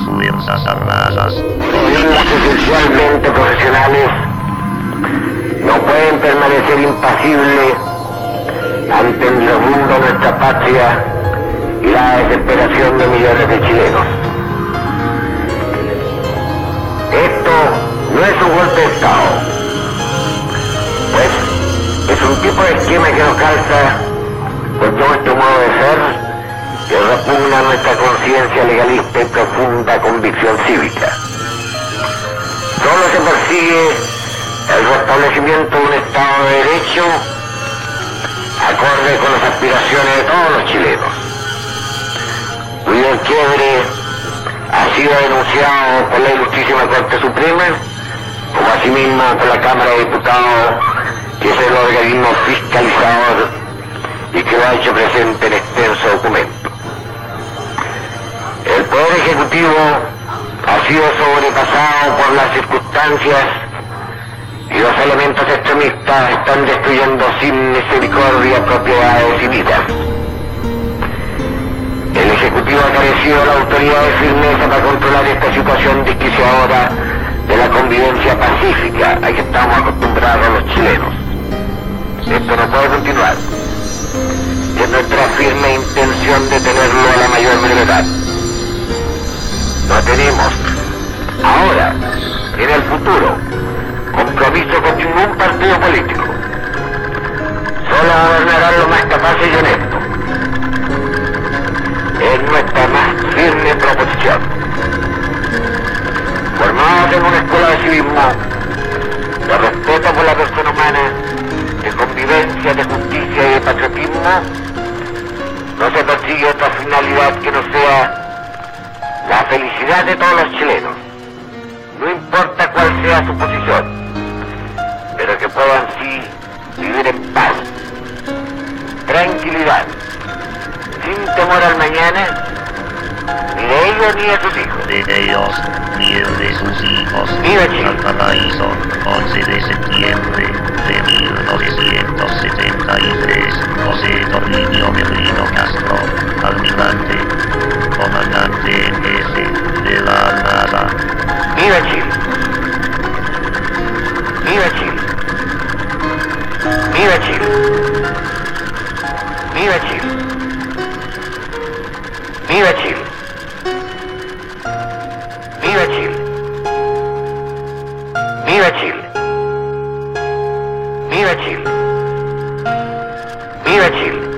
Fuerzas Armadas. Los esencialmente profesionales no pueden permanecer impasibles ante el derrumbe de nuestra patria y la desesperación de millones de chilenos. Esto no es un golpe de Estado, pues es un tipo de esquema que nos calza con todo este modo de ser que repugna nuestra conciencia legalista y profunda convicción cívica. Solo se persigue el restablecimiento de un Estado de Derecho acorde con las aspiraciones de todos los chilenos, cuyo quiebre ha sido denunciado por la Ilustrísima Corte Suprema, como asimismo por la Cámara de Diputados, que es el organismo fiscalizador y que lo ha hecho presente en extenso documento. El Poder Ejecutivo ha sido sobrepasado por las circunstancias y los elementos extremistas están destruyendo sin misericordia propiedades y vidas. El Ejecutivo ha carecido la autoridad de firmeza para controlar esta situación desquiciadora de la convivencia pacífica a que estamos acostumbrados los chilenos. Esto no puede continuar. Es nuestra firme intención detenerlo a la mayor brevedad. No tenemos, ahora, en el futuro, compromiso con ningún partido político. Solo gobernarán los más capaces y honestos. Es nuestra más firme proposición. Formados en una escuela de civismo, de respeto por la persona humana, de convivencia, de justicia y de patriotismo, no se persigue otra finalidad que no sea la felicidad de todos los chilenos, no importa cuál sea su posición, pero que puedan sí vivir en paz, tranquilidad, sin temor al mañana, ni de ellos ni de sus hijos. De ellos ni de sus hijos. ¡Viva Chile! Valparaíso, 11 de septiembre de 1973. José Toribio Merino Castro, almirante, comandante en jefe de la Armada. ¡Viva Chile! ¡Viva Chile! ¡Viva Chile! ¡Viva Chile! ¡Viva Chile! ¡Viva Chile! ¡Viva Chile! ¡Viva Chile! ¡Viva Chile!